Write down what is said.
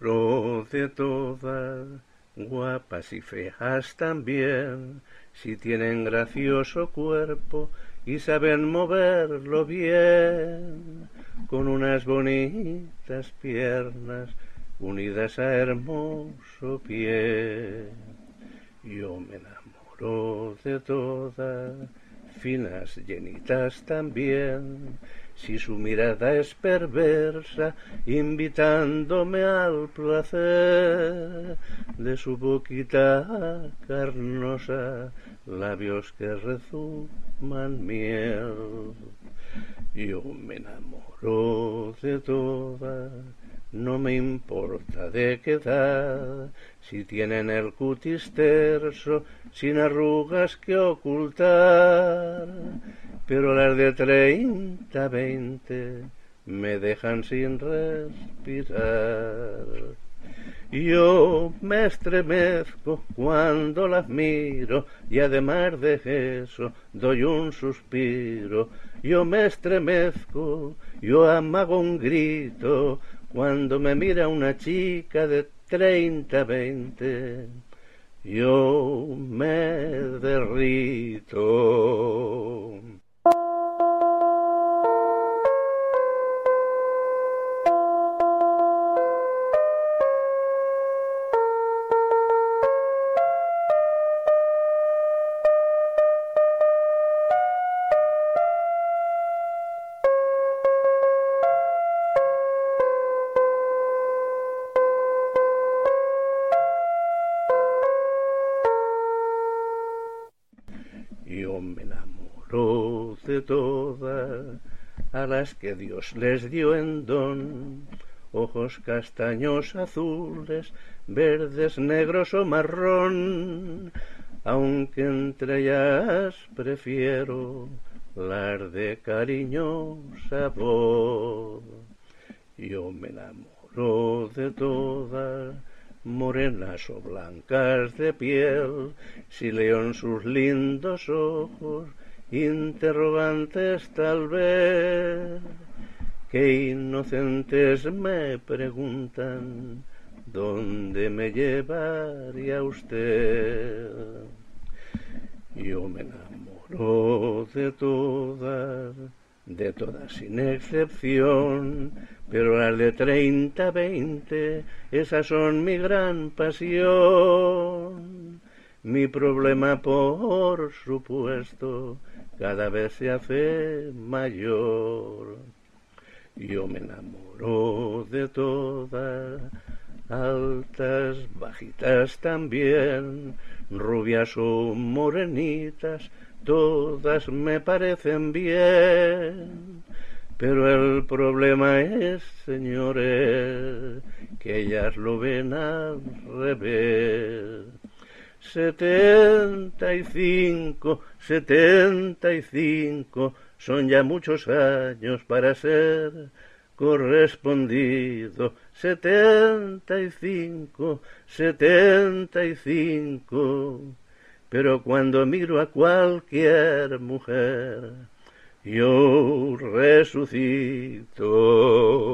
enamoro de todas, guapas y feas también, si tienen gracioso cuerpo y saben moverlo bien, con unas bonitas piernas unidas a hermoso pie. Yo me enamoro de todas, finas, llenitas también, si su mirada es perversa, invitándome al placer de su boquita carnosa, labios que rezuman miel. Yo me enamoro de todas, no me importa de qué edad, si tienen el cutis terso, sin arrugas que ocultar, pero las de 30, 20 me dejan sin respirar. Yo me estremezco cuando las miro y además de eso doy un suspiro. Yo me estremezco, yo amago un grito cuando me mira una chica de 30, 20. Yo me derrito. Yo me enamoro de todas, a las que Dios les dio en don, ojos castaños, azules, verdes, negros o marrón, aunque entre ellas prefiero las de cariñosa voz. Yo me enamoro de todas, morenas o blancas de piel, si leo en sus lindos ojos interrogantes tal vez, que inocentes me preguntan ¿dónde me llevaría usted? Yo me enamoro de todas sin excepción, pero las de 30, 20, esas son mi gran pasión. Mi problema, por supuesto, cada vez se hace mayor. Yo me enamoro de todas, altas, bajitas también, rubias o morenitas, todas me parecen bien. Pero el problema es, señores, que ellas lo ven al revés. 75 son ya muchos años para ser correspondido. 75, pero cuando miro a cualquier mujer, yo resucito.